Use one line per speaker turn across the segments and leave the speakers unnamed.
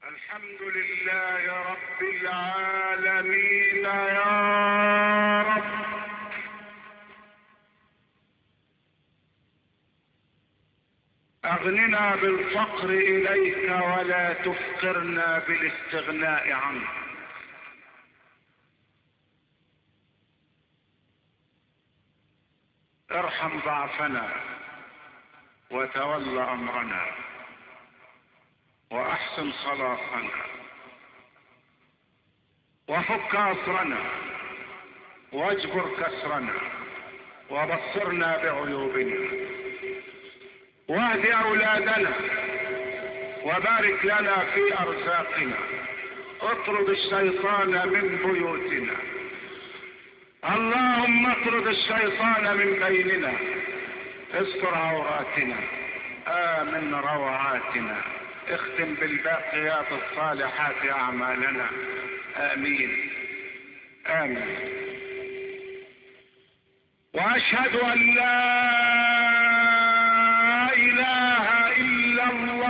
الحمد لله رب العالمين يا رب. اغننا بالفقر اليك ولا تفقرنا بالاستغناء عنك. ارحم ضعفنا وتول امرنا واحسن خلاصنا وفك اسرنا واجبر كسرنا وبصرنا بعيوبنا واهد اولادنا وبارك لنا في ارزاقنا. اطرد الشيطان من بيوتنا، اللهم اطرد الشيطان من بيننا. استر عوراتنا، امن روعاتنا، اختم بالباقيات الصالحات اعمالنا. امين امين. واشهد ان لا اله الا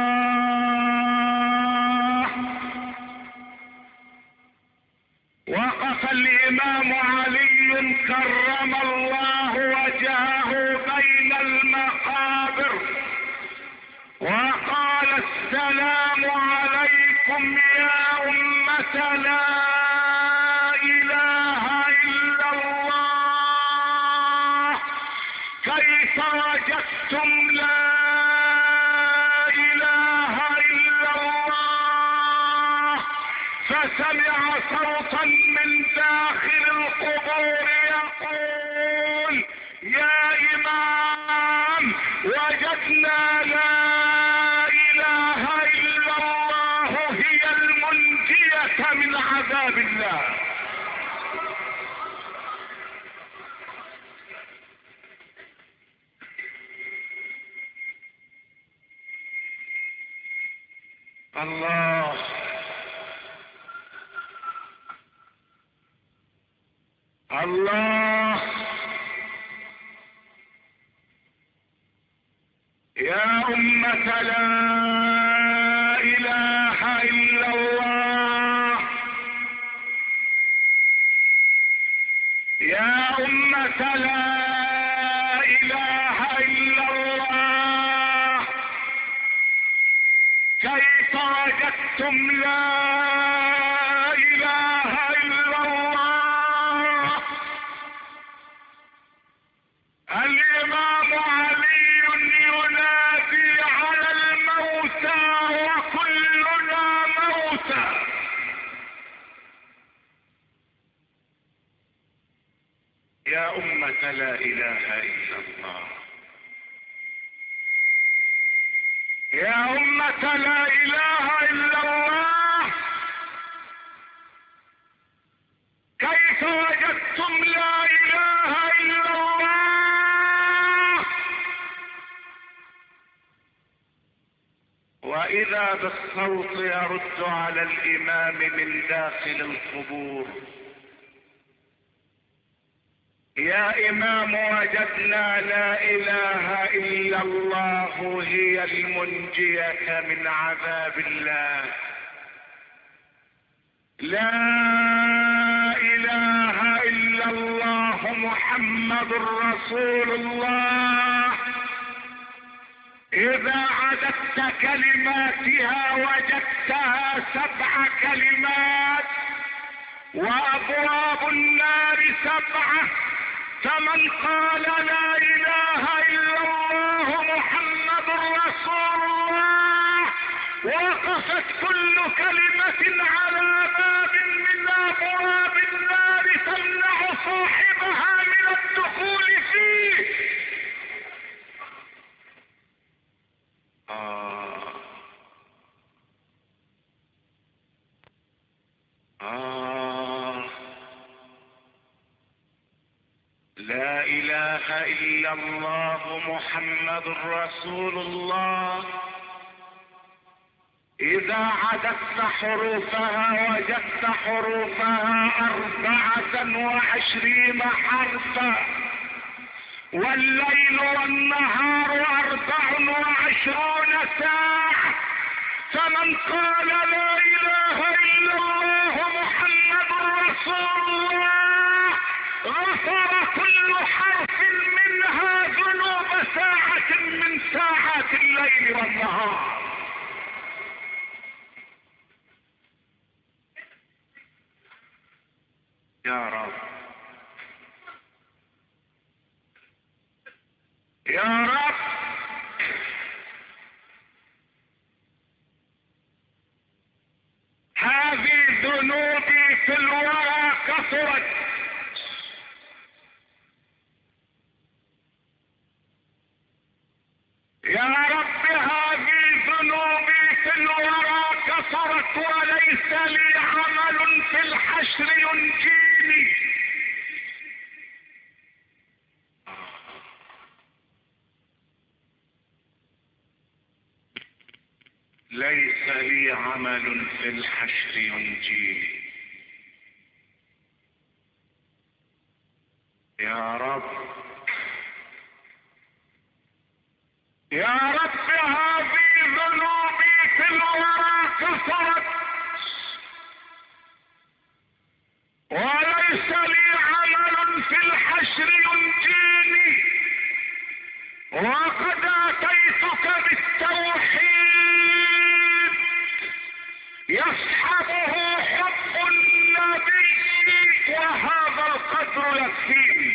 الله. وقف الامام علي كرم الله وجهه بين المقابر وقال: السلام عليكم يا أمة لا إله إلا الله، كيف وجدتم لا إله إلا الله؟ فسمع صوتا من داخل القبور يقول: يا إمام، وجدنا لا إله إلا الله هي المنجية من عذاب الله. الله الله. يا أمة لا إله إلا الله، يا أمة لا إله إلا الله، كيف وجدتم لا إله إلا الله؟ الإمام علي ينادي على الموتى وكلنا موتى. يا أمة لا إله إلا الله، يا أمة لا إله إلا الله، كيف وجدتم لا إله إلا الله؟ وإذا بالصوت يرد على الإمام من داخل القبور: يا إمام، وجدنا لا إله إلا الله هي المنجية من عذاب الله. لا إله إلا الله محمد رسول الله. إذا عددت كلماتها وجدتها 7 كلمات، وأبواب النار 7. فمن قال لا إله إلا الله محمد رسول الله وقفت كل كلمة على باب من أبواب النار تمنع صاحبها من الدخول فيه. لا إله إلا الله محمد رسول الله. إذا عددت حروفها وجدت حروفها 24 حرفا، والليل والنهار 24 ساعة، فمن قال لا اله الا الله محمد رسول الله غفر كل حرف منها ذنوب ساعة من ساعات الليل والنهار. يا رب يا رب، هذه ذنوبي في الورى كثرت، يا رب هذه ذنوبي في الورى كثرت وليس لي عمل في الحشر ينجيني. ليس لي عمل في الحشر ينجيني. يا رب يا رب هذه ذنوبي في الورى كثرت وليس لي عمل في الحشر ينجيني، وقد اتيتك بالتوحيد يصحبه حب النبي وهذا القدر يكفيني.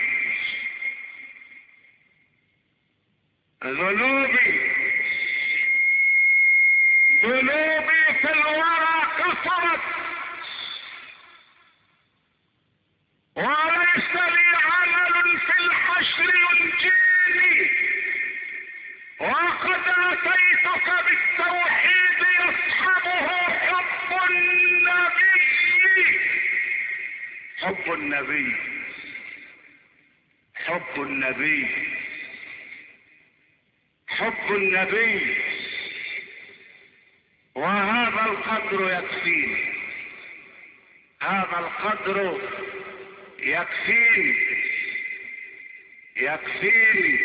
ذنوبي في الورى كثرت وليس لي عمل في الحشر ينجيني، وقد اتيتك بالتوحيد يصحبه حب النبي. حب النبي حب النبي حب النبي، وهذا القدر يكفيني، هذا القدر يكفيني يكفيني.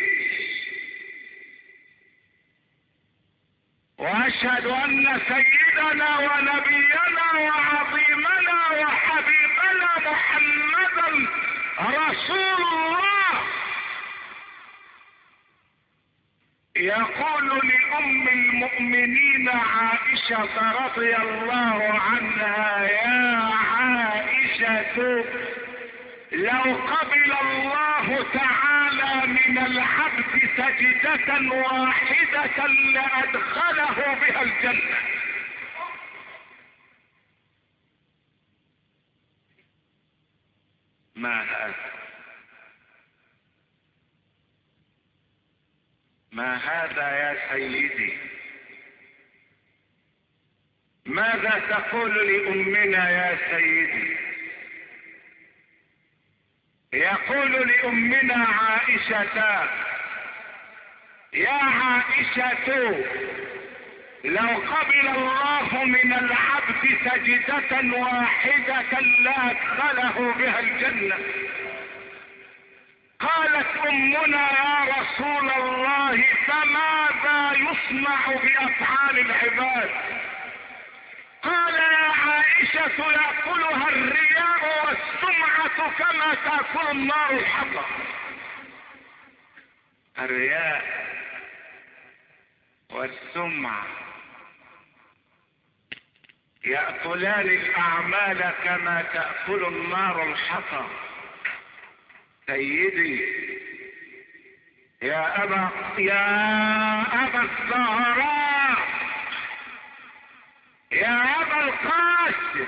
واشهد ان سيدنا ونبينا وعظيمنا وحبيبنا محمدا رسول الله يقول لأم المؤمنين عائشة رضي الله عنها: يا عائشة لو قبل الله تعالى من العبد سجدة واحدة لأدخله بها الجنة. ما هذا؟ ما هذا يا سيدي؟ ماذا تقول لأمنا يا سيدي؟ يقول لأمنا عائشة: يا عائشة لو قبل الله من العبد سجدة واحدة لأدخله بها الجنة. قالت أمنا: يا رسول الله فماذا يصنع بأفعال العباد؟ قال: يا عائشة يأكلها الرياء والسمعة كما تأكل النار الحطب. الرياء والسمعة يأكلان الأعمال كما تأكل النار الحطب. سيدي يا أبا الزهراء، يا أبا القاسم،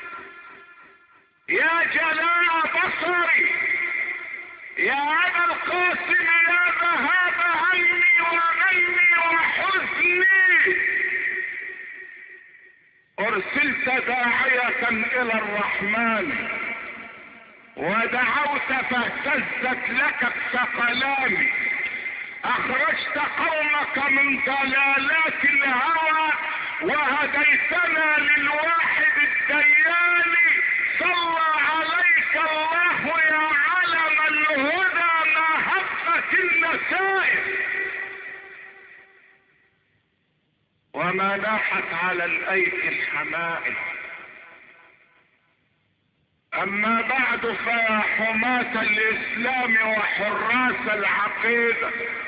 يا جلاء بصري، يا أبا القاسم، يا ذهاب همي وغمي وحزني، أرسلت داعية إلى الرحمن ودعوت فاهتزت لك الثقلان، اخرجت قومك من ضلالات الهوى وهديتنا للواحد الديان. صلى عليك الله يا علم الهدى ما هبت النسائم. وما لاحت على الايدي الحمائل. اما بعد فيا حماة الاسلام وحراس العقيدة،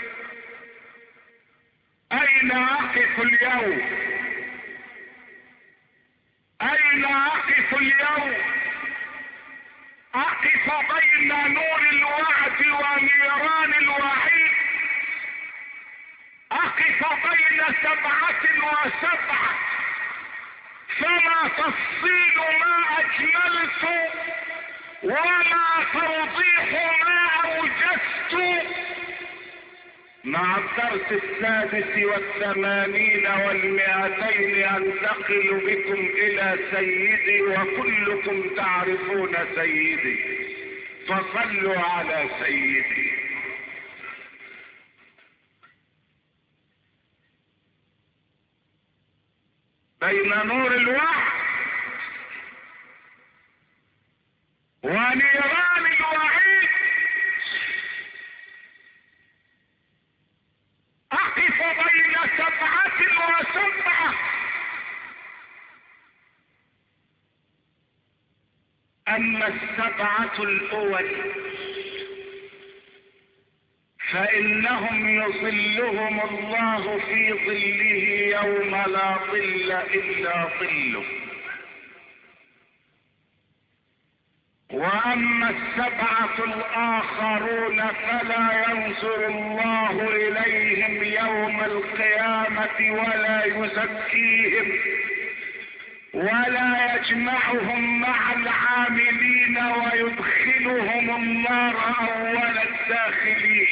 اين اقف اليوم؟ اين اقف اليوم؟ اقف بين نور الوعد ونيران الوعيد، اقف بين 7 و7، فما تفصيل ما اجملت وما توضيح ما اوجزت. مع الدرس 86 و200 انتقل بكم الى سيدي، وكلكم تعرفون سيدي، فصلوا على سيدي. بين نور الوحي ونيران الوعيد اقف بين 7 و7. اما 7 الاول فانهم يظلهم الله في ظله يوم لا ظل الا ظله. واما 7 الاخرون فلا ينظر الله اليهم يوم القيامة ولا يزكيهم ولا يجمعهم مع العاملين ويدخلهم النار اول الداخلين.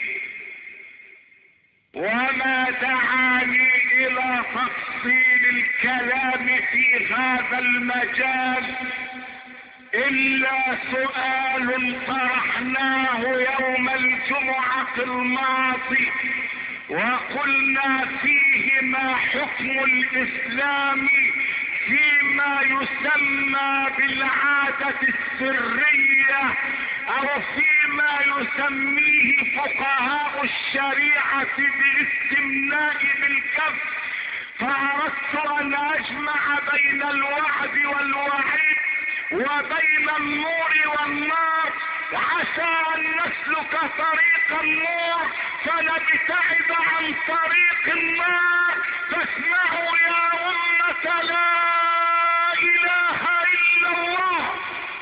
وما دعاني الى تفصيل الكلام في هذا المجال الا سؤال طرحناه يوم الجمعة الماضي، وقلنا فيه ما حكم الاسلام فيما يسمى بالعادة السرية او فيما يسميه فقهاء الشريعة بالاستمناء بالكف. فأردت ان اجمع بين الوعد والوعيد وبين النور والنار، عسى ان نسلك طريق النور فنبتعد عن طريق النار. فاسمعوا يا أمة لا اله الا الله.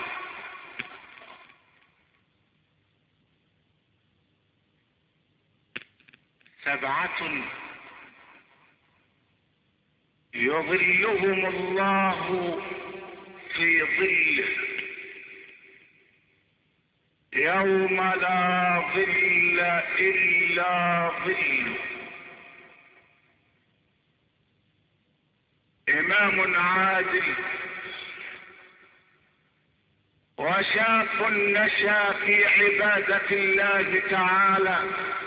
سبعة يظلهم الله في ظله يوم لا ظل الا ظله. امام عادل وشاب نشا في عبادة الله تعالى،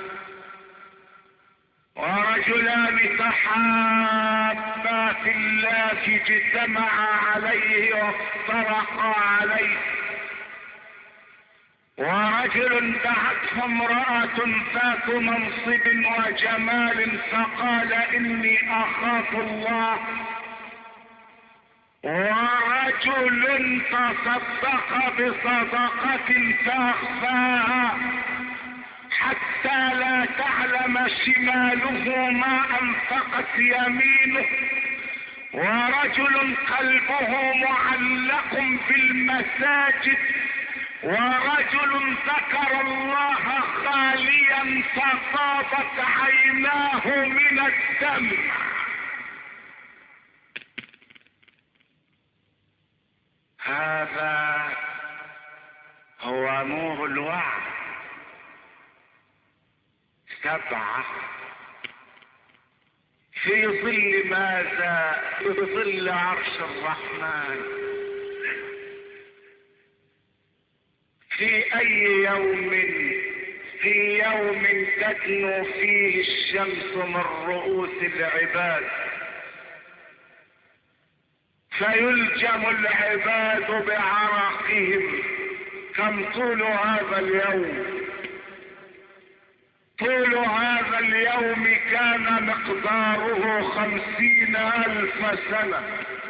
ورجلان تحابا في الله اجتمعا عليه وافترقا عليه. ورجل دعته امرأة ذات منصب وجمال فقال اني اخاف الله. ورجل تصدق بصدقة فاخفاها حتى لا تعلم شماله ما انفقت يمينه. ورجل قلبه معلق بالمساجد. ورجل ذكر الله خاليا ففاضت عيناه من الدمع. هذا هو نور الوعد. 7 في ظل ماذا؟ في ظل عرش الرحمن. في اي يوم؟ في يوم تدنو فيه الشمس من رؤوس العباد، فيلجم العباد بعرقهم. كم طول هذا اليوم؟ طول هذا اليوم كان مقداره 50,000 سنة.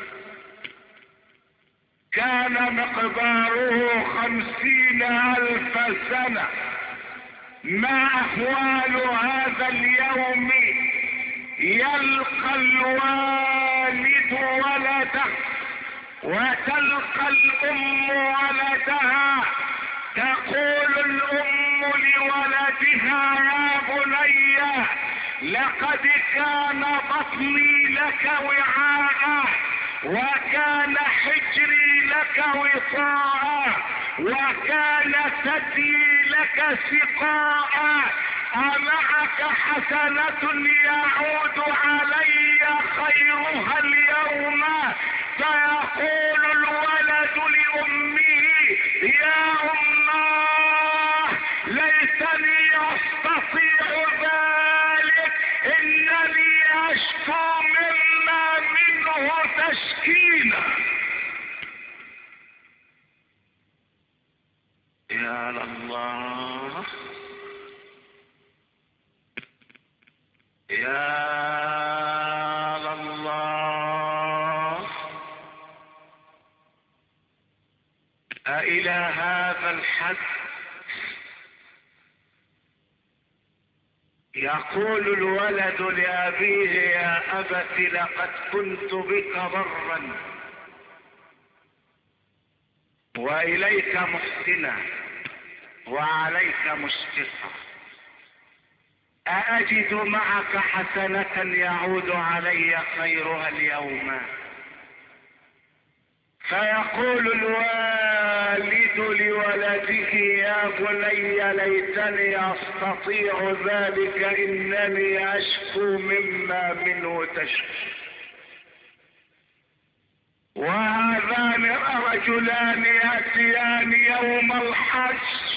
كان مقداره 50,000 سنة. ما أحوال هذا اليوم؟ يلقى الوالد ولده وتلقى الأم ولدها. تقول الأم لولدها: يا بني، لقد كان بطني لك وعاء، وكان حجري لك وطاء، وكان ثديي لك سقاء. أمعك حسنة يعود علي خيرها اليوم؟ فيقول الولد لأمه: يا أماه، ليتني أستطيع ذلك، إنني أشكو مما منه تشكينا. يا الله، يا الله. أإلى هذا الحد؟ يقول الولد لأبيه: يا أبت، لقد كنت بك برا وإليك محسنا وعليك مشفقا، أأجد معك حسنة يعود علي خيرها اليوم؟ فيقول الوالد لولده: يا بني، ليتني أستطيع ذلك، إنني أشكو مما منه تشكو. وهذان رجلان يأتيان يوم الحج،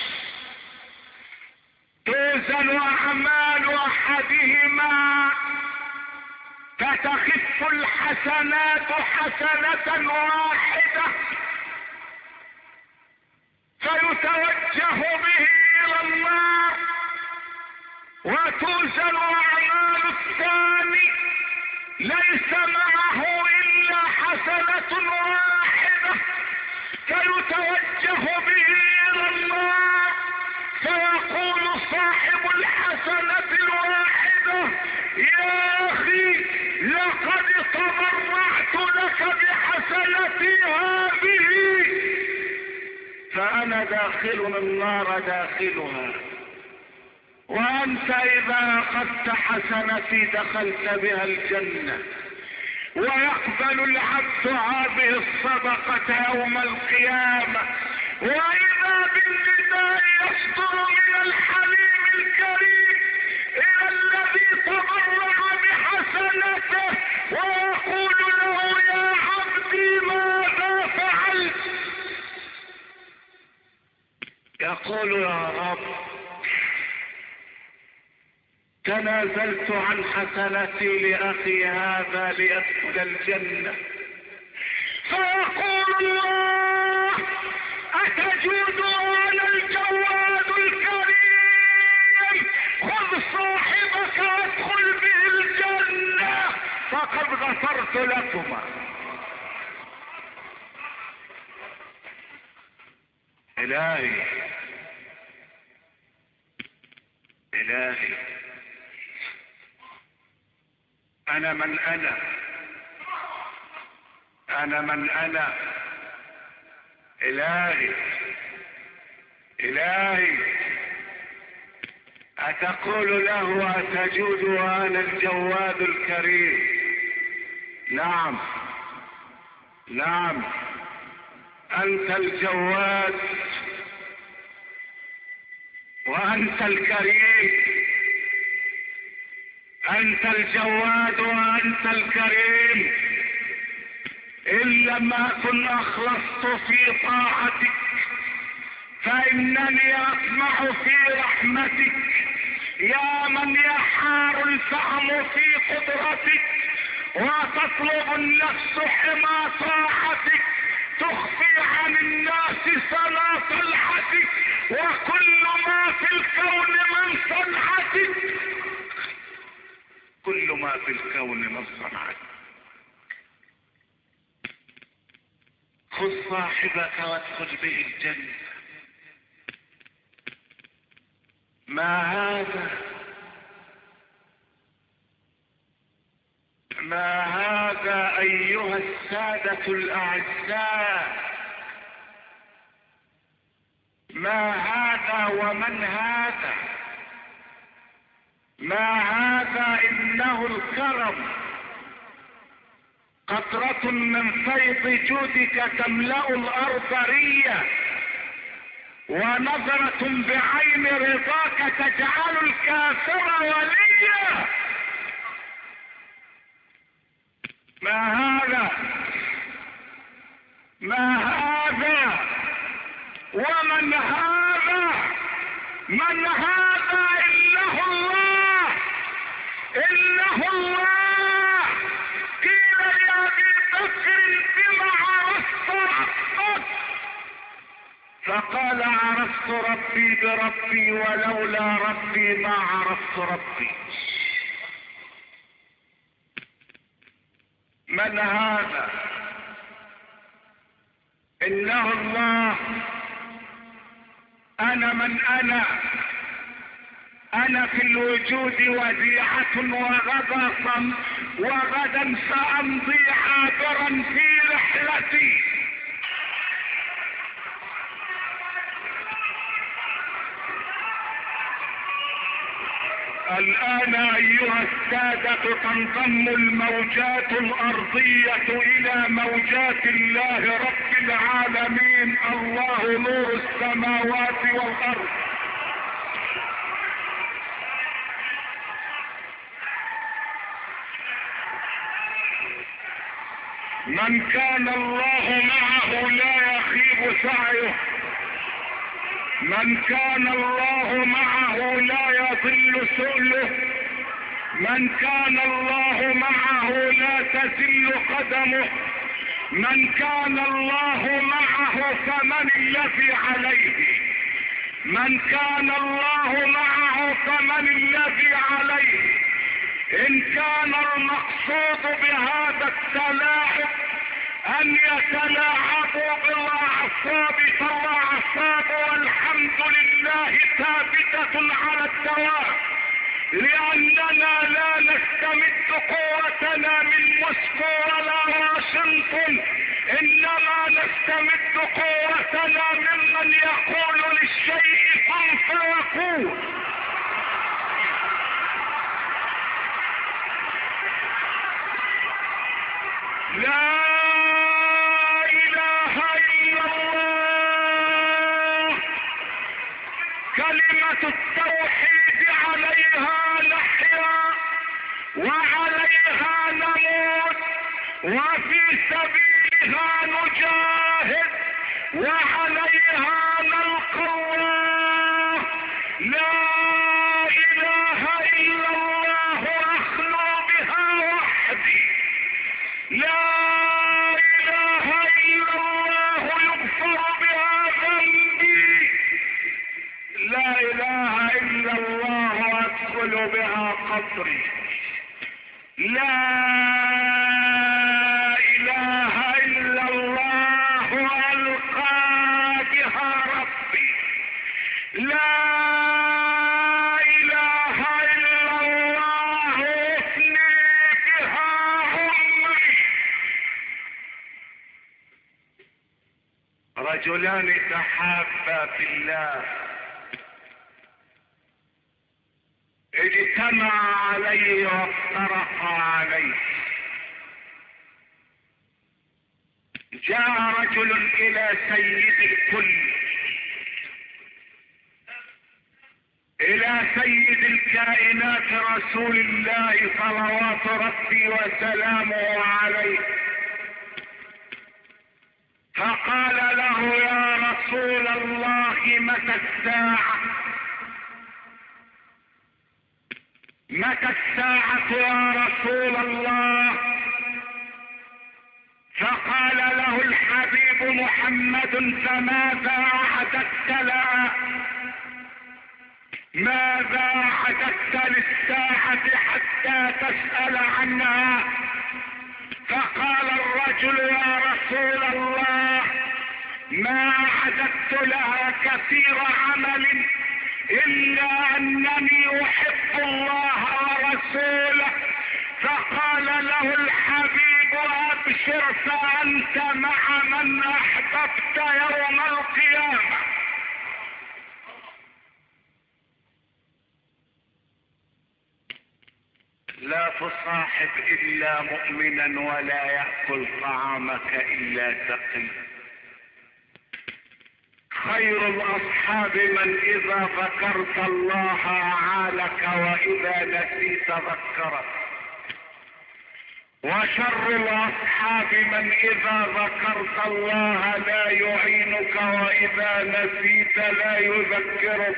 توزن أعمال أحدهما فتخف الحسنات حسنة واحدة، فيتوجه به إلى النار، وتوزن أعمال الثاني ليس معه إلا حسنة واحدة، فيتوجه به إلى النار، فيقول صاحب الحسنة الواحدة: يا أخي، لقد تبرعت لك بحسنتي هذه، فأنا داخل النار داخلها، وأنت إذا أخذت حسنتي دخلت بها الجنة. ويقبل العبد هذه الصدقة يوم القيامة، وإذا بالنداء يصدر من الحليم الكريم إلى الذي تبرع بحسنته، ويقول له: يا عبدي، ماذا فعلت؟ يقول: يا رب، تنازلت عن حسنتي لأخي هذا لأدخل الجنة. فيقول الله: أتجود على الجواد الكريم، خذ صاحبك وادخل به الجنة، فقد غفرت لكما. إلهي، إلهي، أنا من أنا من أنا. إلهي، إلهي، أتقول له: أتجود وأنا الجواد الكريم؟ نعم، نعم، أنت الجواد وأنت الكريم، أنت الجواد وأنت الكريم. إن لم أكن أخلصت في طاعتك فإنني أطمع في رحمتك، يا من يحار الفهم في قدرتك وتطلب النفس حمى طاعتك، تخفي عن الناس صلاة الحديث، وكل ما في الكون من صنعتك، كل ما في الكون من صنعتك. خذ صاحبك وادخل به الجنة. ما هذا ايها السادة الاعزاء، ما هذا ومن هذا؟ ما هذا؟ انه الكرم، قطرة من فيض جودك تملأ الارض ريا، ونظرة بعين رضاك تجعل الكافر وليا. ما هذا ومن هذا؟ من هذا؟ إنه الله. قيل لأبي بكر بما عرفت ربك؟ فقال عرفت ربي بربي، ولولا ربي ما عرفت ربي. من هذا؟ إنه الله. أنا من أنا في الوجود وديعة، وغدا سأمضي عابرا في رحلتي. الآن أيها السادة تنضم الموجات الأرضية إلى موجات الله رب العالمين، الله نور السماوات والأرض. من كان الله معه لا يخيب سعيه، من كان الله معه لا يضل سؤله، من كان الله معه لا تزل قدمه، من كان الله معه فمن الذي عليه؟ من كان الله معه فمن الذي عليه؟ إن كان المقصود بهذا التلاعب أن يتلاعبوا بالأعصاب، فالأعصاب والحمد لله ثابتة على الدوام، لأننا لا نستمد قوتنا من موسكو ولا واشنطن، إنما نستمد قوتنا ممن يقول للشيء كن فيكون. لا إله إلا الله. كلمة التوحيد عليها نحيا وعليها نموت، وفي سبيلها نجاهد وعليها نلقى الله. لا إله إلا الله أخلو بها وحدي، لا إله إلا الله يغفر بها ذنبي، لا إله إلا الله أدخل بها قبري، لا إله إلا الله ألقى بها ربي، لا إله إلا الله أفني بها عمري. رجلان تحابا في الله اجتمعا عليه وافترقا عليه. جاء رجل الى سيد الكل، الى سيد الكائنات رسول الله صلوات ربي وسلامه عليه، فقال له يا رسول الله متى الساعة؟ متى الساعة يا رسول الله؟ فقال له الحبيب محمد فماذا أعددت لها؟ ماذا أعددت للساعة حتى تسأل عنها؟ فقال الرجل يا رسول الله ما أعددت لها كثير عمل إلا أنني أحب الله ورسوله. فقال له الحبيب أبشر فأنت مع من أحببت يوم القيامة. لا تصاحب إلا مؤمنا ولا يأكل طعامك إلا تقي. خير الأصحاب من إذا ذكرت الله أعانك وإذا نسيت ذكرك. وشر الأصحاب من إذا ذكرت الله لا يعينك وإذا نسيت لا يذكرك.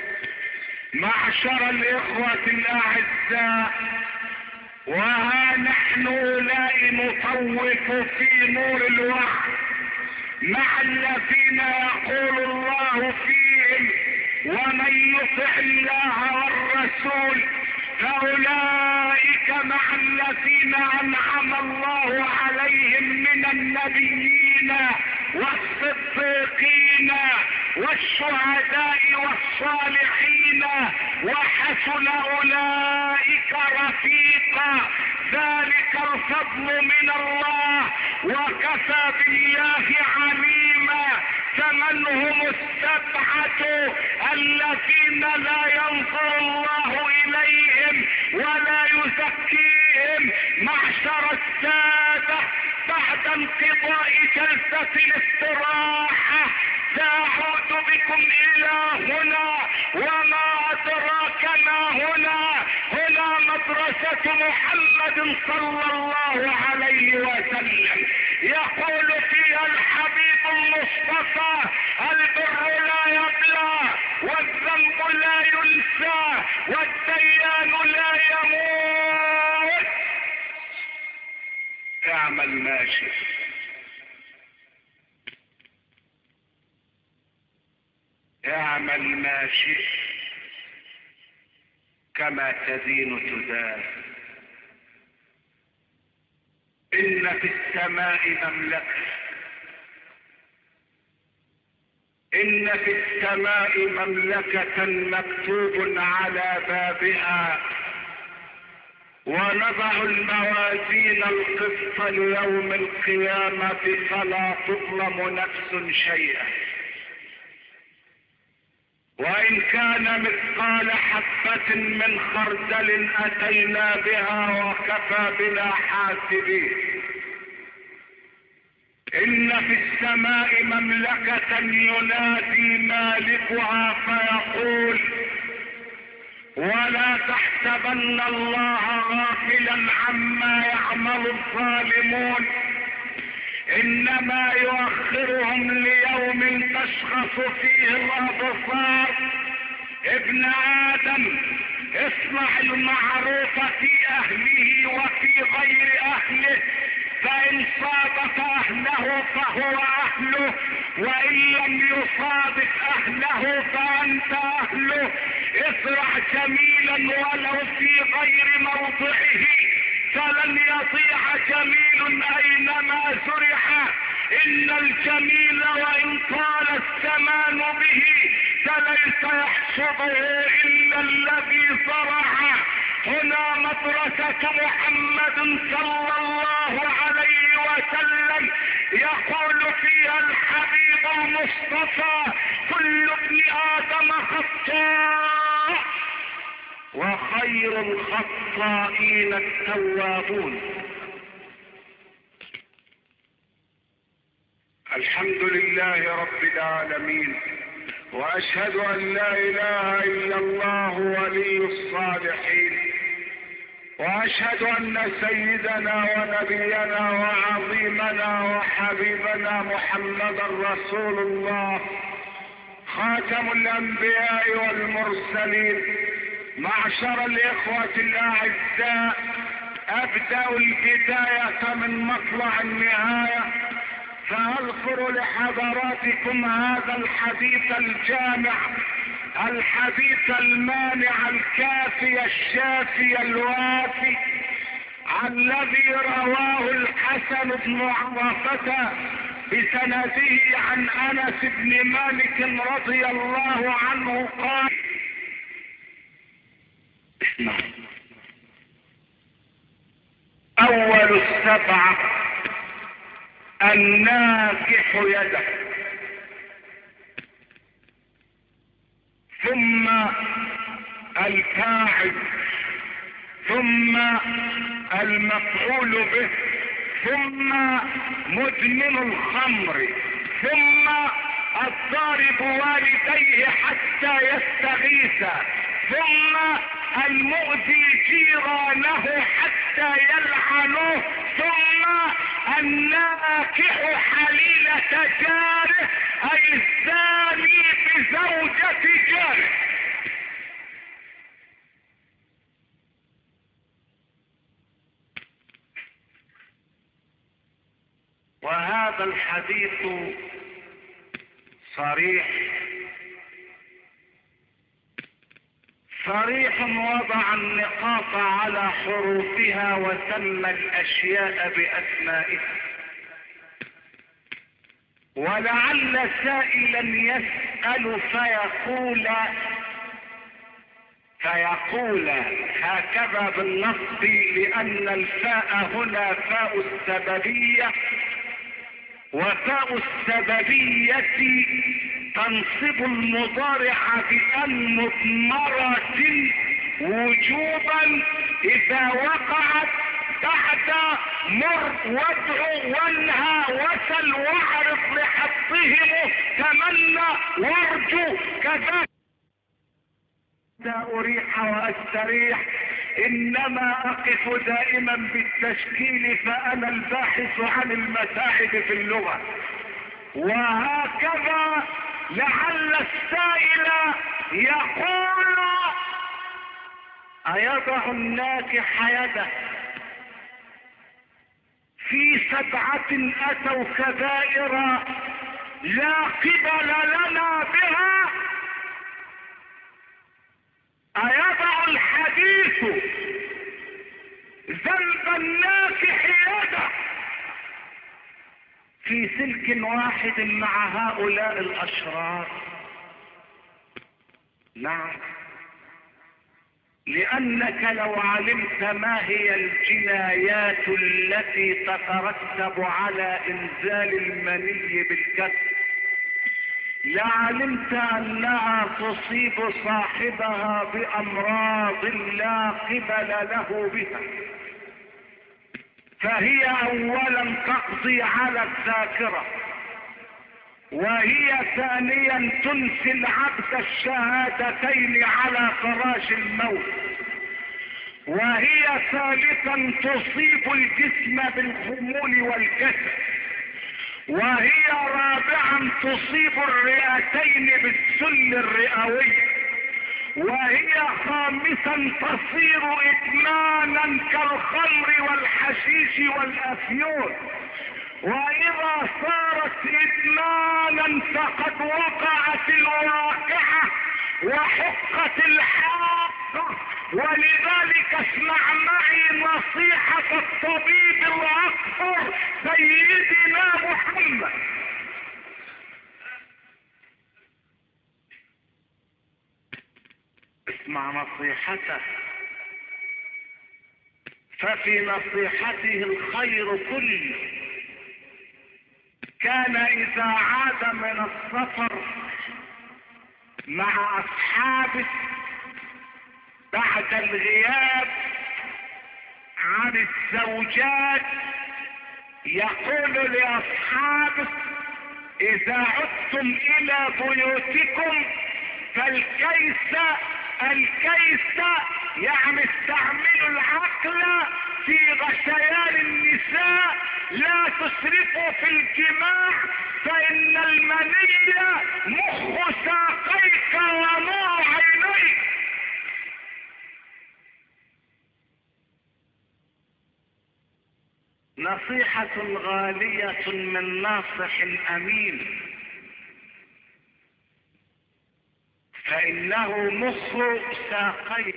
معشر الإخوة الأعزاء، وها نحن أولئك نطوف في نور الوحي مع الذين يقول الله فيهم ومن يطع الله والرسول فأولئك مع الذين أنعم الله عليهم من النبيين والصديقين والشهداء والصالحين وحسن أولئك رفيقا. ذلك الفضل من الله وكفى بالله عليما. فمن هم السبعة الذين لا ينظر الله إليهم ولا يزكيهم؟ معشر السادة، بعد انقضاء جلسة الاستراحة سأعود بكم إلى هنا. وما أدراك ما هنا؟ هنا مدرسة محمد صلى الله عليه وسلم. يقول فيها الحبيب المصطفى البر لا يبلى والذنب لا ينسى والديان لا يموت. اعمل ما شئت. اعمل ما شئت كما تدين تدان. إن في السماء مملكة، إن في السماء مملكة مكتوب على بابها ونضع الموازين القسط ليوم القيامة فلا تظلم نفس شيئا وإن كان مثقال حبة من خردل أتينا بها وكفى بنا حاسبين. إن في السماء مملكة ينادي مالكها فيقول ولا تحسبن الله غافلا عما يعمل الظالمون إنما يؤخرهم ليوم تشخص فيه الأبصار. ابن آدم اصنع المعروف في أهله وفي غير أهله، فإن صادف أهله فهو أهله وإن لم يصادف أهله فأنت أهله. ازرع جميلا ولو في غير موضعه فلن يضيع جميل أينما زرع. إن الجميل وإن طال الزمان به فليس يحصده إلا الذي زرع. هنا مدرسة محمد صلى الله عليه وسلم يقول فيها الحبيب المصطفى كل ابن آدم خطاء وخير الخطائين التوابون. الحمد لله رب العالمين، واشهد ان لا اله الا الله ولي الصالحين، واشهد ان سيدنا ونبينا وعظيمنا وحبيبنا محمدا رسول الله خاتم الانبياء والمرسلين. معشر الاخوة الاعزاء، ابدأ البداية من مطلع النهاية سأذكر لحضراتكم هذا الحديث الجامع، الحديث المانع الكافي الشافي الوافي، الذي رواه الحسن بن عرفة بسنده عن انس بن مالك رضي الله عنه قال: اول السبعة الناكح يده، ثم الفاعل، ثم المفعول به، ثم مدمن الخمر، ثم الضارب والديه حتى يستغيث، ثم المؤذي جيرانه حتى يلعنوه، ثم الناكح حليلة جاره اي الزاني بزوجة جاره. وهذا الحديث صريح وضع النقاط على حروفها وسمى الاشياء باسمائها. ولعل سائلا يسأل فيقول هكذا بالنص، لان الفاء هنا فاء السببية، وفاء السببية تنصب المضارع بأن مضمرة وجوبا اذا وقعت بعد مر وادع وانهى وسل واعرض لحظهم تمنى وارجو كذا. لا اريح واستريح، انما اقف دائما بالتشكيل، فانا الباحث عن المتاعب في اللغة. وهكذا لعل السائل يقول: ايضع الناكح يده في 7 اتوا كبائر لا قبل لنا بها؟ ايضع الحديث ذنب الناكح يده في سلك واحد مع هؤلاء الاشرار؟ نعم، لانك لو علمت ما هي الجنايات التي تترتب على انزال المني بالكسر لعلمت انها تصيب صاحبها بامراض لا قبل له بها. فهي اولا تقضي على الذاكرة، وهي ثانيا تنسي العبد الشهادتين على فراش الموت، وهي ثالثا تصيب الجسم بالخمول والكسل، وهي رابعا تصيب الرئتين بالسل الرئوي، وهي خامسا تصير ادمانا كالخمر والحشيش والافيون، واذا صارت ادمانا فقد وقعت الواقعة وحقت الحاقة. ولذلك اسمع معي نصيحة الطبيب الاكبر سيدنا محمد. اسمع نصيحته، ففي نصيحته الخير كله. كان اذا عاد من السفر مع اصحابه بعد الغياب عن الزوجات يقول لاصحابه: اذا عدتم الى بيوتكم فالكيس يعني استعملوا العقل في غشيان النساء، لا تسرفوا في الجماع، فان المني مخ ساقيك ونور عينيك. نصيحة غالية من ناصح أمين، فإنه مخ ساقيك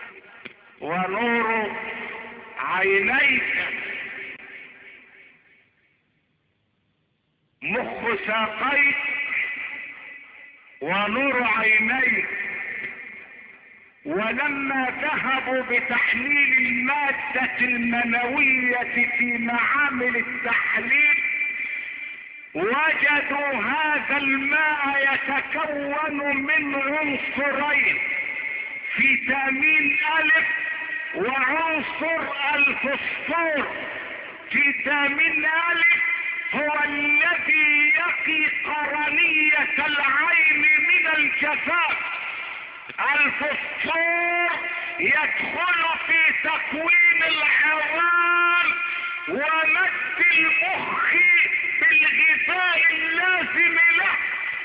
ونور عينيك. مخ ساقيك ونور عينيك. ولما ذهبوا بتحليل المادة المنوية في معامل التحليل وجدوا هذا الماء يتكون من عنصرين، فيتامين ألف وعنصر الفوسفور. فيتامين ألف هو الذي يقي قرنية العين من الجفاف. الفوسفور يدخل في تكوين العظام ومد المخ بالغذاء اللازم له.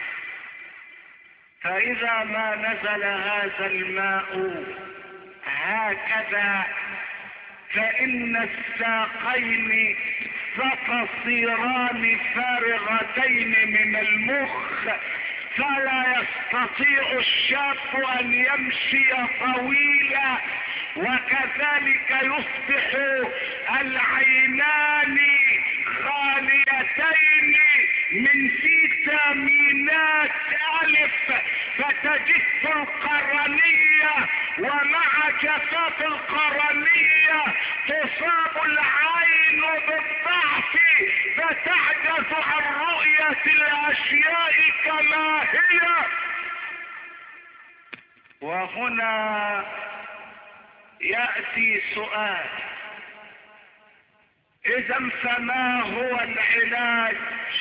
فإذا ما نزل هذا الماء هكذا فإن الساقين ستصيران فارغتين من المخ، فلا يستطيع الشاب أن يمشي طويلا، وكذلك يصبح العينان خاليتين من فيتامينات ألف، فتجف القرنية، ومع جفاف القرنية تصاب العين بالضعف فتعجز عن رؤية الأشياء كما هي. وهنا يأتي سؤال: إذا فما هو العلاج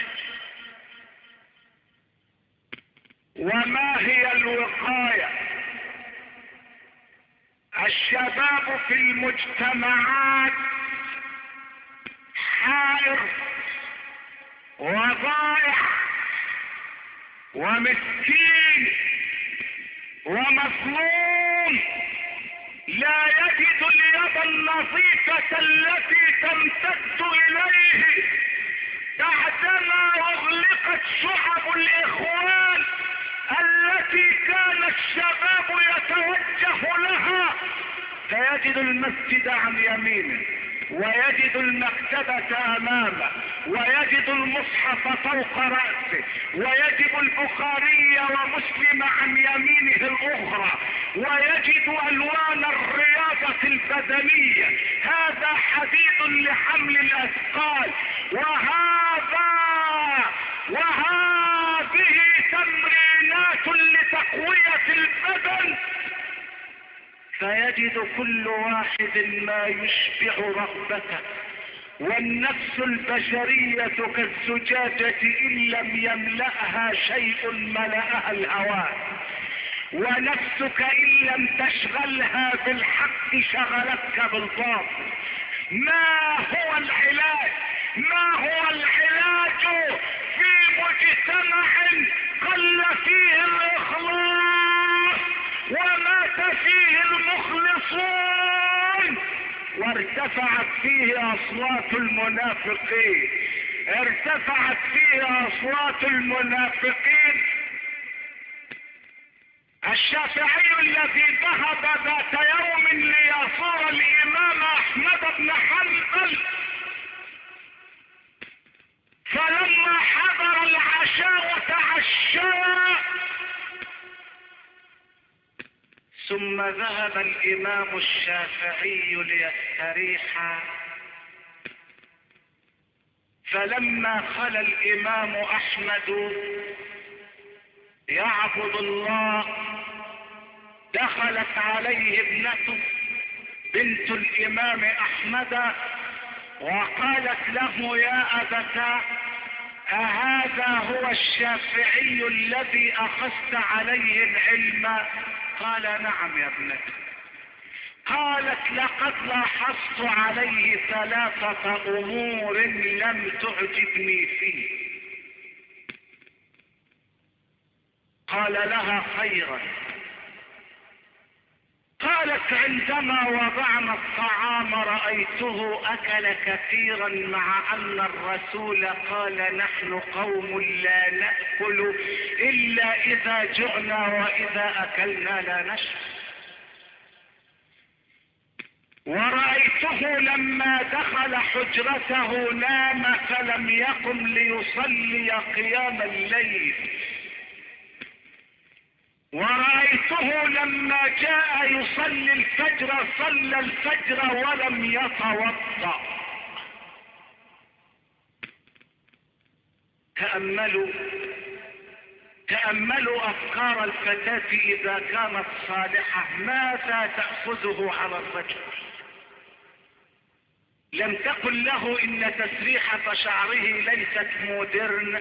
وما هي الوقاية؟ الشباب في المجتمعات حائر وضائع ومسكين ومظلوم، لا يجد اليد النظيفة التي تمتد إليه بعدما أغلقت شعب الإخوان التي كان الشباب يتوجه لها. فيجد المسجد عن يمينه، ويجد المكتبة أمامه، ويجد المصحف فوق رأسه، ويجد البخاري ومسلم عن يمينه الأخرى، ويجد ألوان الرياضة البدنية. هذا حديد لحمل الأثقال، وهذه تمرينات لتقوية البدن. فيجد كل واحد ما يشبع رغبته، والنفس البشرية كالزجاجة إن لم يملأها شيء ملأها الهواء، ونفسك إن لم تشغلها بالحق شغلتك بالباطل. ما هو العلاج؟ ما هو العلاج في مجتمع قل فيه الإخلاص ومات فيه المخلصون، وارتفعت فيه أصوات المنافقين؟ ارتفعت فيه أصوات المنافقين. الشافعي الذي ذهب ذات يوم ليزور الإمام أحمد بن حنبل، فلما حضر العشاء تعشى، ثم ذهب الإمام الشافعي ليستريح. فلما خلى الإمام أحمد يعبد الله، دخلت عليه ابنته بنت الإمام أحمد وقالت له: يا أبتاه، أهذا هو الشافعي الذي أخذت عليه العلم؟ قال: نعم يا ابنتي. قالت: لقد لاحظت عليه 3 أمور لم تعجبني فيه. قال لها: خيرا. قالت عندما وضعنا الطعام رأيته أكل كثيرا مع أن الرسول قال نحن قوم لا نأكل إلا إذا جعنا وإذا أكلنا لا نشرب. ورأيته لما دخل حجرته نام فلم يقم ليصلي قيام الليل. ورأيته لما جاء يصلي الفجر صلى الفجر ولم يتوضأ. تأملوا أفكار الفتاة إذا كانت صالحة ماذا تأخذه على الرجل. لم تقل له إن تسريحة شعره ليست مودرن،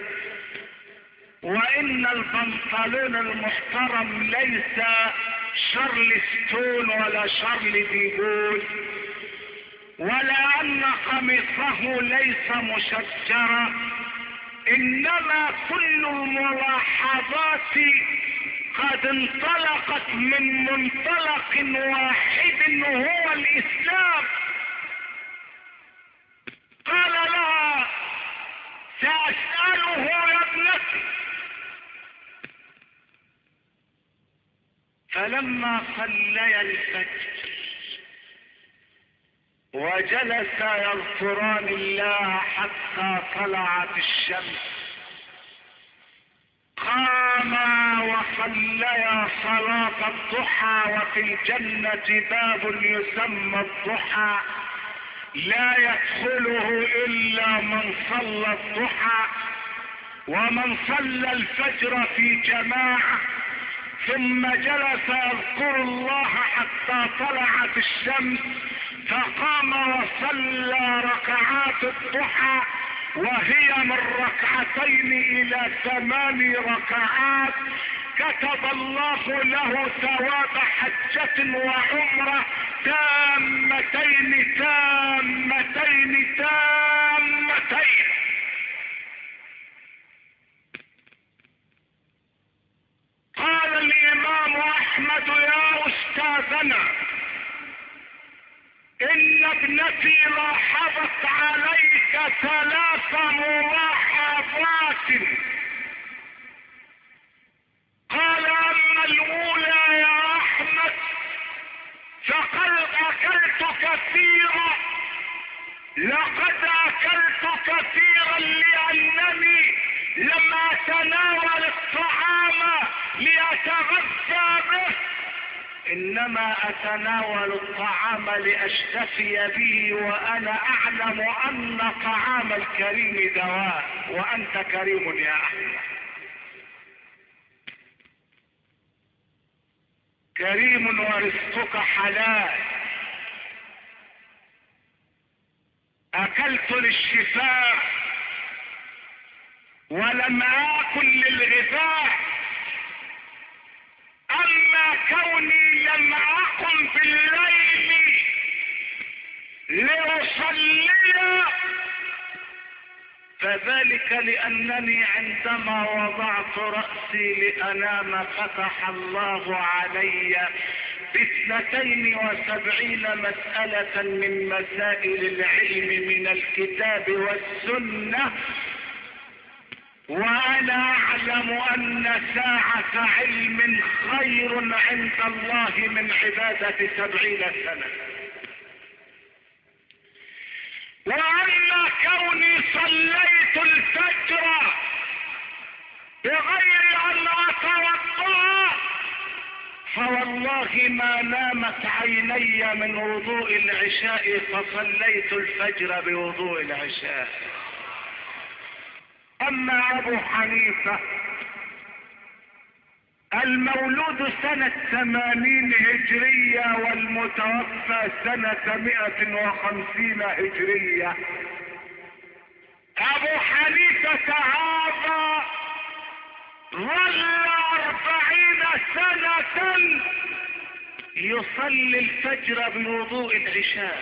وإن البنطلون المحترم ليس شارلستون ولا شارل ديغول، ولا أن قميصه ليس مشجرة، إنما كل الملاحظات قد انطلقت من منطلق واحد وهو الإسلام. قال لها سأسأله يا ابنتي. فلما صليا الفجر وجلس يذكران الله حتى طلعت الشمس قاما وصليا صلاة الضحى. وفي الجنة باب يسمى الضحى لا يدخله إلا من صلى الضحى ومن صلى الفجر في جماعة ثم جلس يذكر الله حتى طلعت الشمس فقام وصلى ركعات الضحى وهي من ركعتين إلى 8 ركعات كتب الله له ثواب حجة وعمرة تامتين تامتين تامتين. قال الإمام أحمد يا أستاذنا إن ابنتي لاحظت عليك 3 ملاحظات. قال أما الأولى يا أحمد فقد أكلت كثيرا، لقد أكلت كثيرا لأنني لم أتناول الطعام لأتغذى به، إنما أتناول الطعام لأشتفي به، وأنا أعلم أن طعام الكريم دواء، وأنت كريم يا أحمد، كريم ورزقك حلال. أكلت للشفاء ولم آكل للغذاء. أما كوني لم أقم بالليل لأصلي فذلك لأنني عندما وضعت رأسي لأنام فتح الله علي ب72 مسألة من مسائل العلم من الكتاب والسنة، وأنا أعلم أن ساعة علم خير عند الله من عبادة 70 سنة. وأما كوني صليت الفجر بغير أن أتوضأ فوالله ما نامت عيني من وضوء العشاء فصليت الفجر بوضوء العشاء. أما أبو حنيفة المولود سنة 80 هجرية والمتوفى سنة 150 هجرية. أبو حنيفة هذا ظل 40 سنة يصلي الفجر بوضوء العشاء.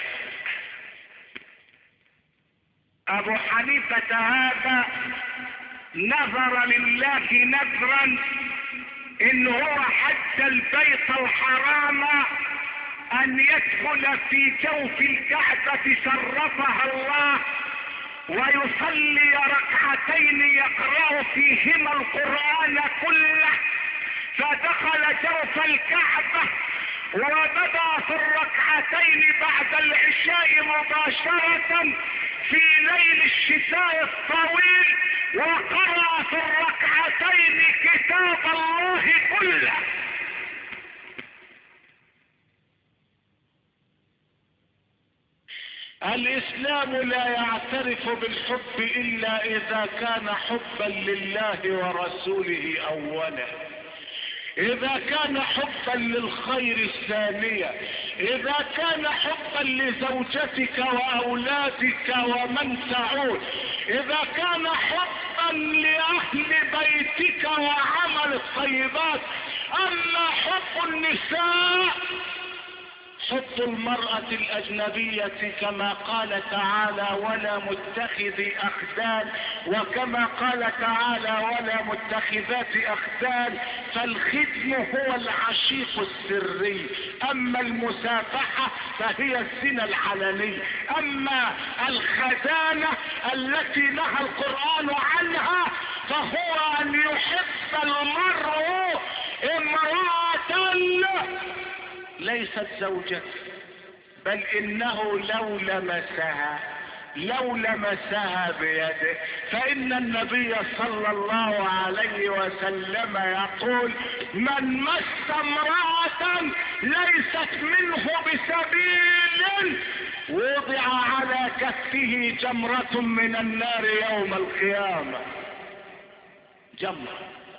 أبو حنيفة هذا نظر لله نذرا إن هو حج البيت الحرام ان يدخل في جوف الكعبة شرفها الله ويصلي ركعتين يقرأ فيهما القرآن كله، فدخل جوف الكعبة وبدأ في الركعتين بعد العشاء مباشرة في ليل الشتاء الطويل، وقرأ في الركعتين كتاب الله كله. الإسلام لا يعترف بالحب إلا إذا كان حبا لله ورسوله أولا، إذا كان حبا للخير الثانية، إذا كان حبا لزوجتك وأولادك ومن تعود، إذا كان حبا لأهل بيتك وعمل الطيبات. أما حب النساء، حب المرأة الأجنبية كما قال تعالى ولا متخذي أخدان، وكما قال تعالى ولا متخذات أخدان، فالختم هو العشيق السري، أما المسافحة فهي الزنا العلني، أما الخدانة التي نهى القرآن عنها فهو أن يحب المرء امرأة ليست زوجته، بل انه لو لمسها بيده، فان النبي صلى الله عليه وسلم يقول من مس امرأة ليست منه بسبيل وضع على كفه جمرة من النار يوم القيامة، جمرة،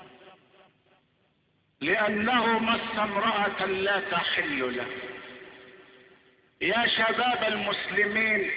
لأنه مس امرأة لا تحل له. يا شباب المسلمين،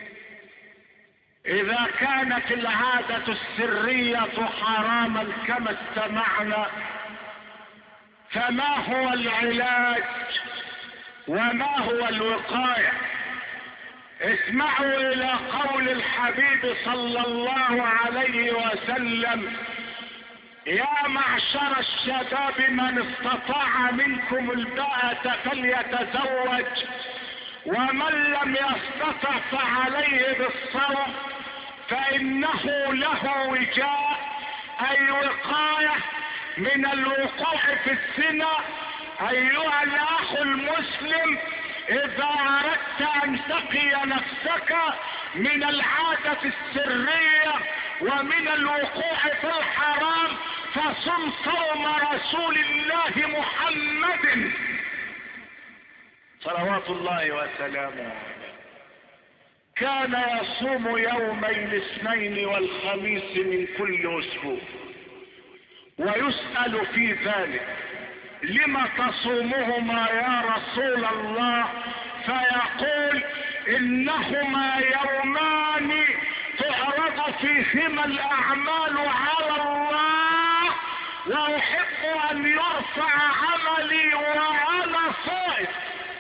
إذا كانت العادة السرية حراما كما استمعنا، فما هو العلاج وما هو الوقاية؟ اسمعوا إلى قول الحبيب صلى الله عليه وسلم: يا معشر الشباب من استطاع منكم الباءة فليتزوج، ومن لم يستطع فعليه بالصوم، فإنه له وجاء، أي وقاية من الوقوع في الزنا. أيها الأخ المسلم، إذا أردت أن تقي نفسك من العادة السرية ومن الوقوع في الحرام فصم صوم رسول الله محمد صلوات الله وسلامه عليه. كان يصوم يومي الاثنين والخميس من كل اسبوع، ويسأل في ذلك: لم تصومهما يا رسول الله؟ فيقول: انهما يومان تعرض فيهما الاعمال على الله، واحب ان يرفع عملي وانا صائم.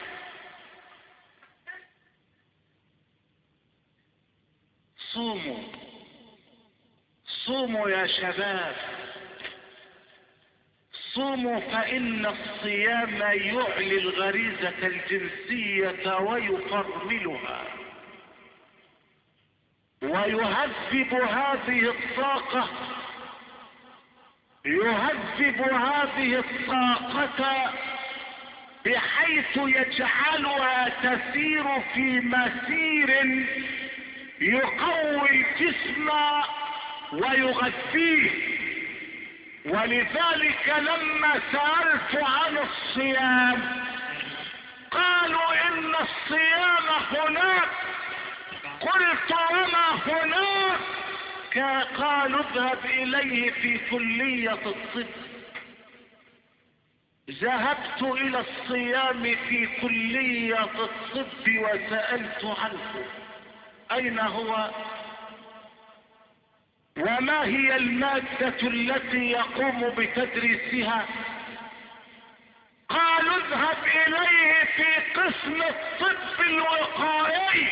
صوموا صوموا يا شباب، صوموا، فإن الصيام يعلي الغريزة الجنسية ويفرملها ويهذب هذه الطاقة، يهذب هذه الطاقة بحيث يجعلها تسير في مسير يقوي الجسم ويغذيه. ولذلك لما سألت عن الصيام قالوا ان الصيام هناك، قلت وما هناك؟ قالوا اذهب اليه في كلية الطب. ذهبت الى الصيام في كلية الطب وسألت عنه اين هو وما هي المادة التي يقوم بتدريسها؟ قالوا اذهب اليه في قسم الطب الوقائي.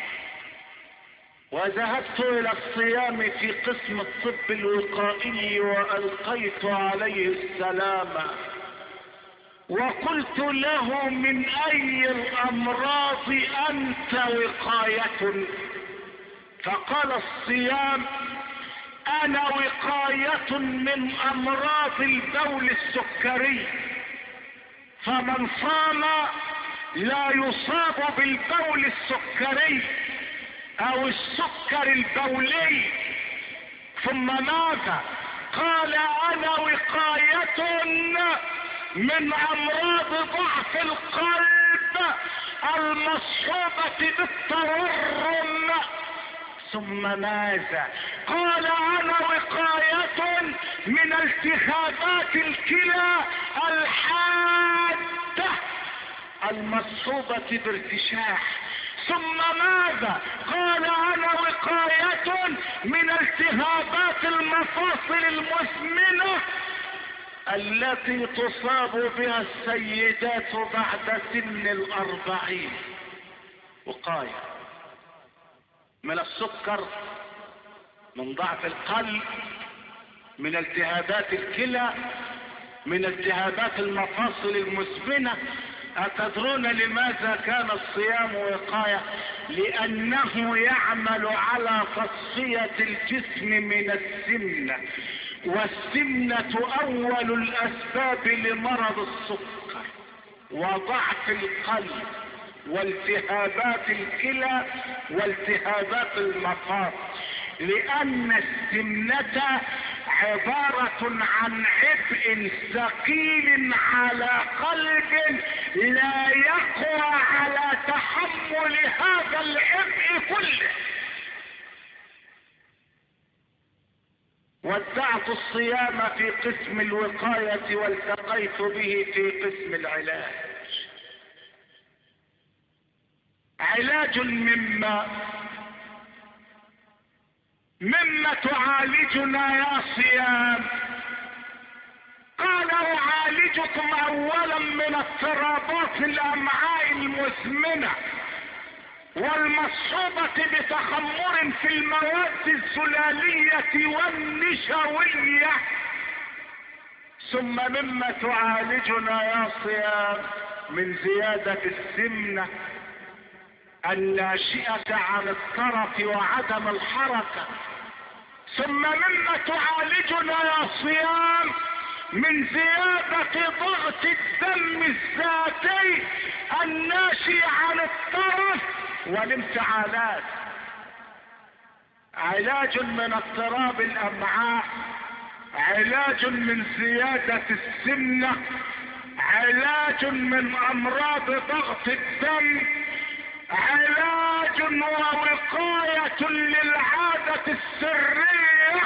وذهبت الى الصيام في قسم الطب الوقائي والقيت عليه السلام وقلت له من اي الامراض انت وقاية؟ فقال الصيام. انا وقاية من امراض البول السكري، فمن صام لا يصاب بالبول السكري او السكر البولي. ثم ماذا؟ قال انا وقاية من امراض ضعف القلب المصحوبة بالتورم. ثم ماذا؟ قال انا وقاية من التهابات الكلى الحادة المصحوبة بارتشاح. ثم ماذا؟ قال انا وقاية من التهابات المفاصل المزمنة التي تصاب بها السيدات بعد سن 40. وقاية من السكر، من ضعف القلب، من التهابات الكلى، من التهابات المفاصل المزمنة. أتدرون لماذا كان الصيام وقاية؟ لأنه يعمل على تصفية الجسم من السمنة، والسمنة أول الأسباب لمرض السكر وضعف القلب والتهابات الكلى والتهابات المفاصل. لأن السمنة عبارة عن عبء ثقيل على قلب لا يقوى على تحمل هذا العبء كله. ودعت الصيام في قسم الوقاية والتقيت به في قسم العلاج. علاج مما تعالجنا يا صيام؟ قال اعالجكم اولا من اضطرابات الامعاء المزمنة والمصحوبة بتخمر في المواد السلالية والنشوية. ثم مما تعالجنا يا صيام؟ من زيادة السمنة الناشئة عن الترف وعدم الحركة. ثم مما تعالجنا يا صيام؟ من زيادة ضغط الدم الذاتي الناشئ عن الترف والانفعالات. علاج من اضطراب الامعاء، علاج من زيادة السمنة، علاج من امراض ضغط الدم، علاج ووقاية للعادة السرية.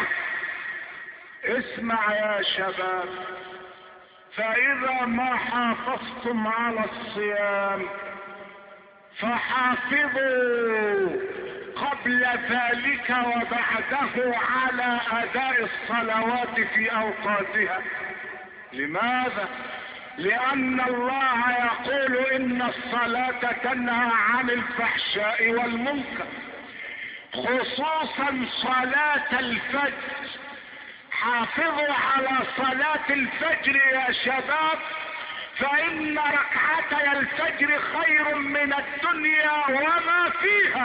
اسمع يا شباب، فاذا ما حافظتم على الصيام فحافظوا قبل ذلك وبعده على اداء الصلوات في اوقاتها. لماذا؟ لان الله يقول ان الصلاة تنهى عن الفحشاء والمنكر، خصوصا صلاة الفجر. حافظوا على صلاة الفجر يا شباب، فان ركعتي الفجر خير من الدنيا وما فيها.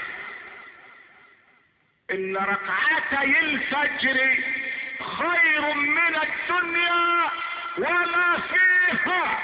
ان ركعتي الفجر خير من الدنيا وما فيها.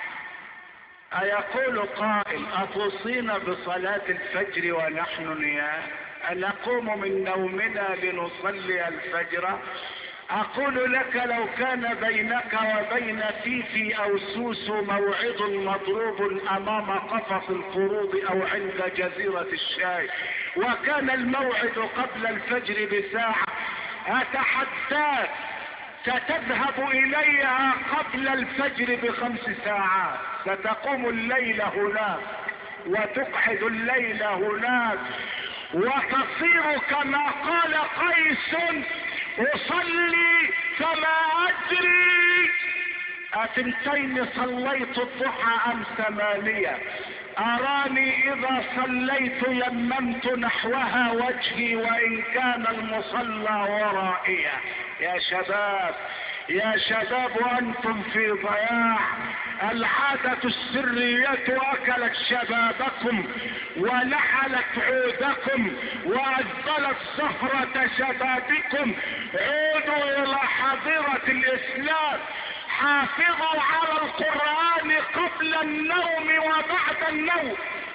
أيقول قائل أتوصينا بصلاة الفجر ونحن نيام؟ أنقوم من نومنا لنصلي الفجر؟ أقول لك لو كان بينك وبين فيفي أو سوسو موعد مضروب أمام قفص القروض أو عند جزيرة الشاي، وكان الموعد قبل الفجر بساعة، أتحداك ستذهب إليها قبل الفجر ب5 ساعات، ستقوم الليل هناك وتقعد الليل هناك، وتصير كما قال قيس أصلي فما أدري 2 صليت الضحى أم 8، أراني إذا صليت يممت نحوها وجهي وإن كان المصلى ورائيا. يا شباب يا شباب وأنتم في ضياع، العادة السرية اكلت شبابكم ونحلت عودكم وأجبلت صخرة شبابكم. عودوا الى حظيرة الاسلام، حافظوا على القرآن قبل النوم وبعد النوم.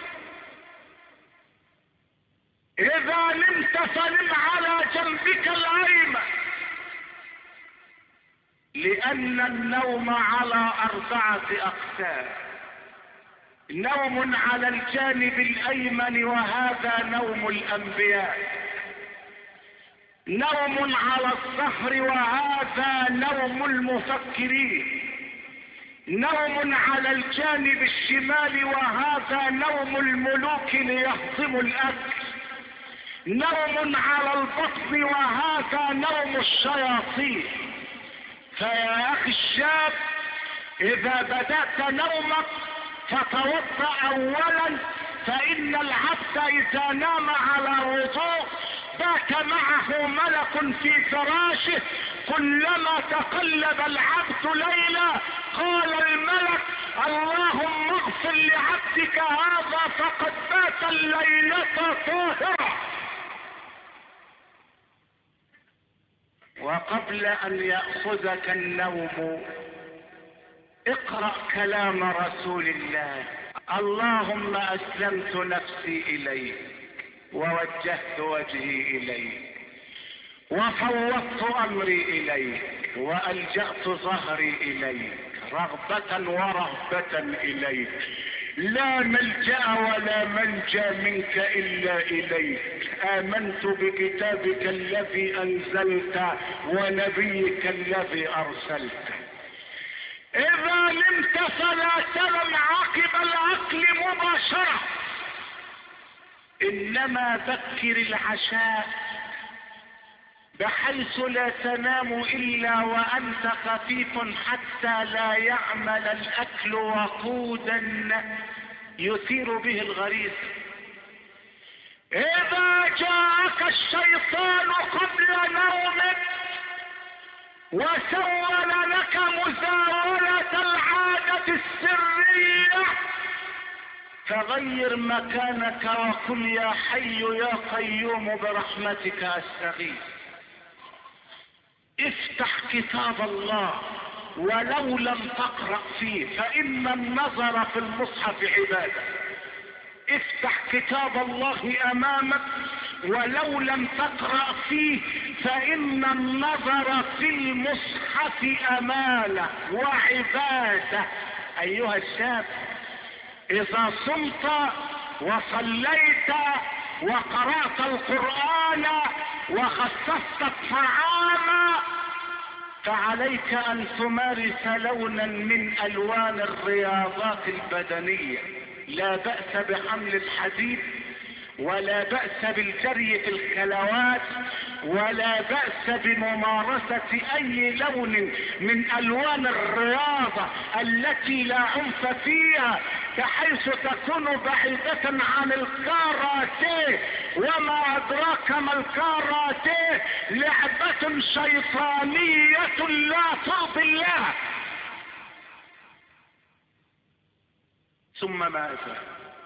اذا نمت فنم على جنبك الايمن، لان النوم على 4 اقسام. نوم على الجانب الايمن وهذا نوم الانبياء، نوم على الظهر وهذا نوم المفكرين، نوم على الجانب الشمال وهذا نوم الملوك ليهضموا الاكل، نوم على البطن وهذا نوم الشياطين. فيا اخي الشاب، اذا بدأت نومك فتوضأ اولا، فان العبد اذا نام على وضوء بات معه ملك في فراشه، كلما تقلب العبد ليلا قال الملك اللهم اغفر لعبدك هذا فقد بات الليلة طاهرا. وقبل ان يأخذك النوم اقرأ كلام رسول الله: اللهم اسلمت نفسي اليك ووجهت وجهي اليك وفوضت امري اليك والجأت ظهري اليك رغبة ورهبة اليك، لا ملجأ ولا منجى منك الا اليك. امنت بكتابك الذي انزلت ونبيك الذي ارسلت. اذا نمت فلا تنم عقب الاكل مباشرة، انما بكر العشاء بحيث لا تنام الا وانت خفيف حتى لا يعمل الاكل وقودا يثير به الغريزة. اذا جاءك الشيطان قبل نومك وسول لك مزاولة العادة السرية، فغير مكانك وقل يا حي يا قيوم برحمتك استغيث. افتح كتاب الله ولو لم تقرأ فيه، فإن النظر في المصحف عبادة. افتح كتاب الله امامك ولو لم تقرأ فيه، فإن النظر في المصحف امانة وعبادة. ايها الشاب، اذا صمت وصليت وقرأت القرآن وخصصت الطعام فعليك ان تمارس لونا من الوان الرياضات البدنية. لا بأس بحمل الحديد، ولا بأس بالجري في الكلوات، ولا بأس بممارسة اي لون من الوان الرياضة التي لا عنف فيها، بحيث تكون بعيدة عن الكاراتيه. وما ادراك ما الكاراتيه؟ لعبة شيطانية لا ترضي الله. ثم ماذا؟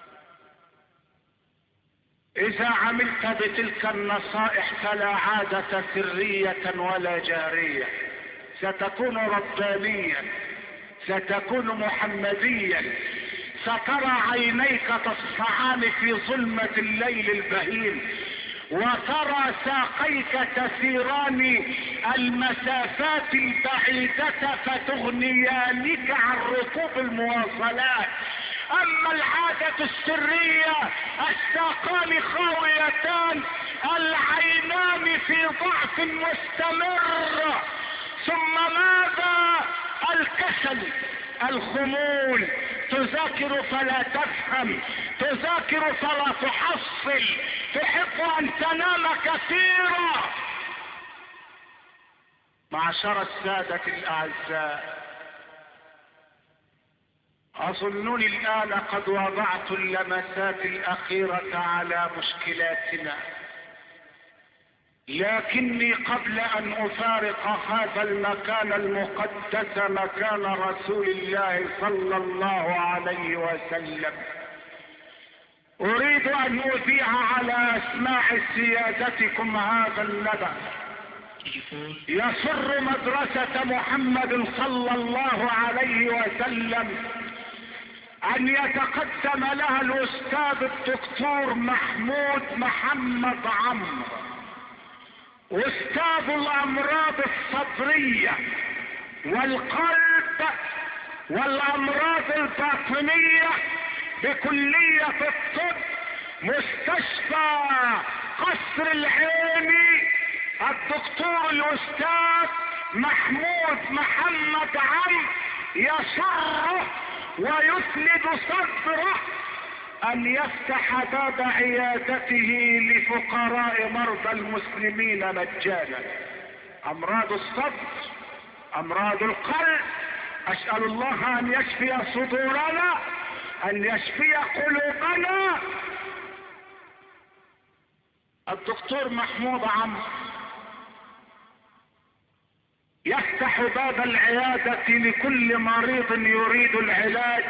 اذا عملت بتلك النصائح فلا عادة سرية ولا جارية، ستكون ربانيا، ستكون محمديا، سترى عينيك تصفعان في ظلمة الليل البهيم، وترى ساقيك تسيران المسافات البعيدة فتغنيانك عن ركوب المواصلات. اما العادة السرية الساقان خاويتان، العينان في ضعف مستمر. ثم ماذا؟ الكسل، الخمول. تذاكر فلا تفهم، تذاكر فلا تحصل، تحب ان تنام كثيرا. معشر السادة الاعزاء، اظنني الان قد وضعت اللمسات الاخيرة على مشكلاتنا. لكني قبل ان افارق هذا المكان المقدس، مكان رسول الله صلى الله عليه وسلم، اريد ان اذيع على اسماع سيادتكم هذا الندى. يسر مدرسة محمد صلى الله عليه وسلم ان يتقدم لها الاستاذ الدكتور محمود محمد عمرو، استاذ الامراض الصدرية والقلب والامراض الباطنية بكلية الطب، مستشفى قصر العيني، الدكتور الاستاذ محمود محمد عمرو يسره ويسند صدره ان يفتح باب عيادته لفقراء مرضى المسلمين مجانا. امراض الصدر، امراض القلب، اسأل الله ان يشفي صدورنا، ان يشفي قلوبنا. الدكتور محمود عمرو يفتح باب العيادة لكل مريض يريد العلاج،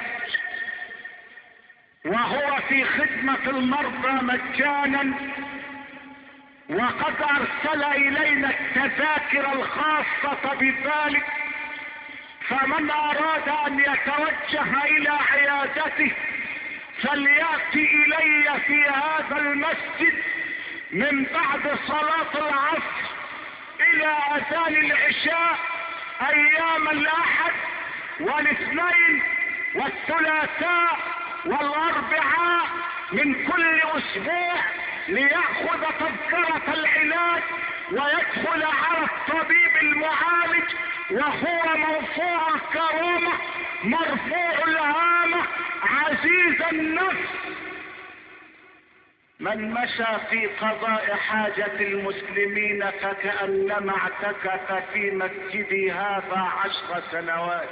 وهو في خدمة المرضى مجانا، وقد ارسل الينا التذاكر الخاصة بذلك، فمن اراد ان يتوجه الى عيادته فليأتي الي في هذا المسجد من بعد صلاة العصر الى اذان العشاء ايام الاحد والاثنين والثلاثاء والاربعاء من كل اسبوع، ليأخذ تذكرة العلاج ويدخل على الطبيب المعالج وهو موفور الكرامة مرفوع الهامة عزيز النفس. من مشى في قضاء حاجة المسلمين فكأنما اعتكف في مسجدي هذا 10 سنوات،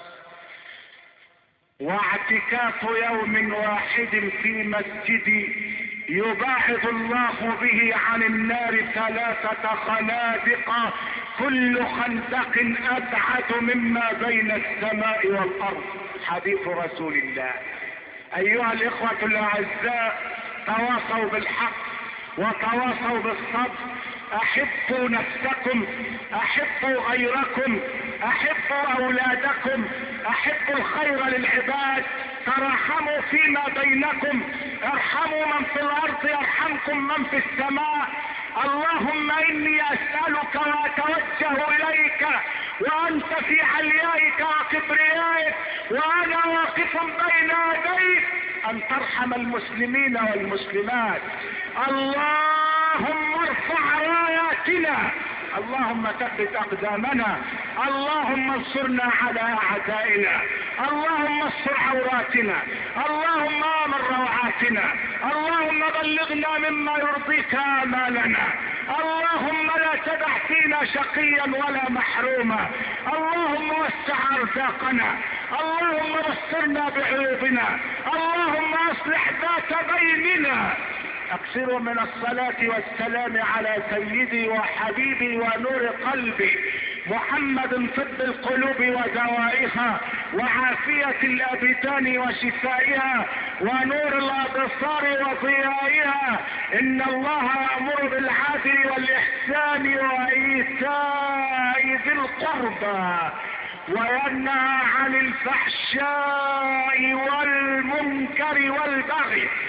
واعتكاف يوم واحد في مسجدي يباعد الله به عن النار 3 خنادق، كل خندق ابعد مما بين السماء والارض، حديث رسول الله. ايها الاخوة الاعزاء، تواصوا بالحق وتواصوا بالصبر، احبوا نفسكم، احبوا غيركم، احبوا اولادكم، احبوا الخير للعباد، تراحموا فيما بينكم، ارحموا من في الارض يرحمكم من في السماء. اللهم اني اسألك واتوجه اليك وانت في عليائك وكبريائك وانا واقف بين يديك ان ترحم المسلمين والمسلمات. اللهم ارفع راياتنا، اللهم ثبت اقدامنا، اللهم انصرنا على اعدائنا، اللهم استر عوراتنا، اللهم امن روعاتنا، اللهم بلغنا مما يرضيك امالنا، اللهم لا تدع فينا شقيا ولا محروما، اللهم وسع ارزاقنا، اللهم بصرنا بعيوبنا، اللهم اصلح ذات بيننا. اكثروا من الصلاة والسلام على سيدي وحبيبي ونور قلبي محمد، طب القلوب ودوائها وعافية الابدان وشفائها ونور الابصار وضيائها. ان الله يأمر بالعدل والاحسان وايتاء ذي القربى وينهى عن الفحشاء والمنكر والبغي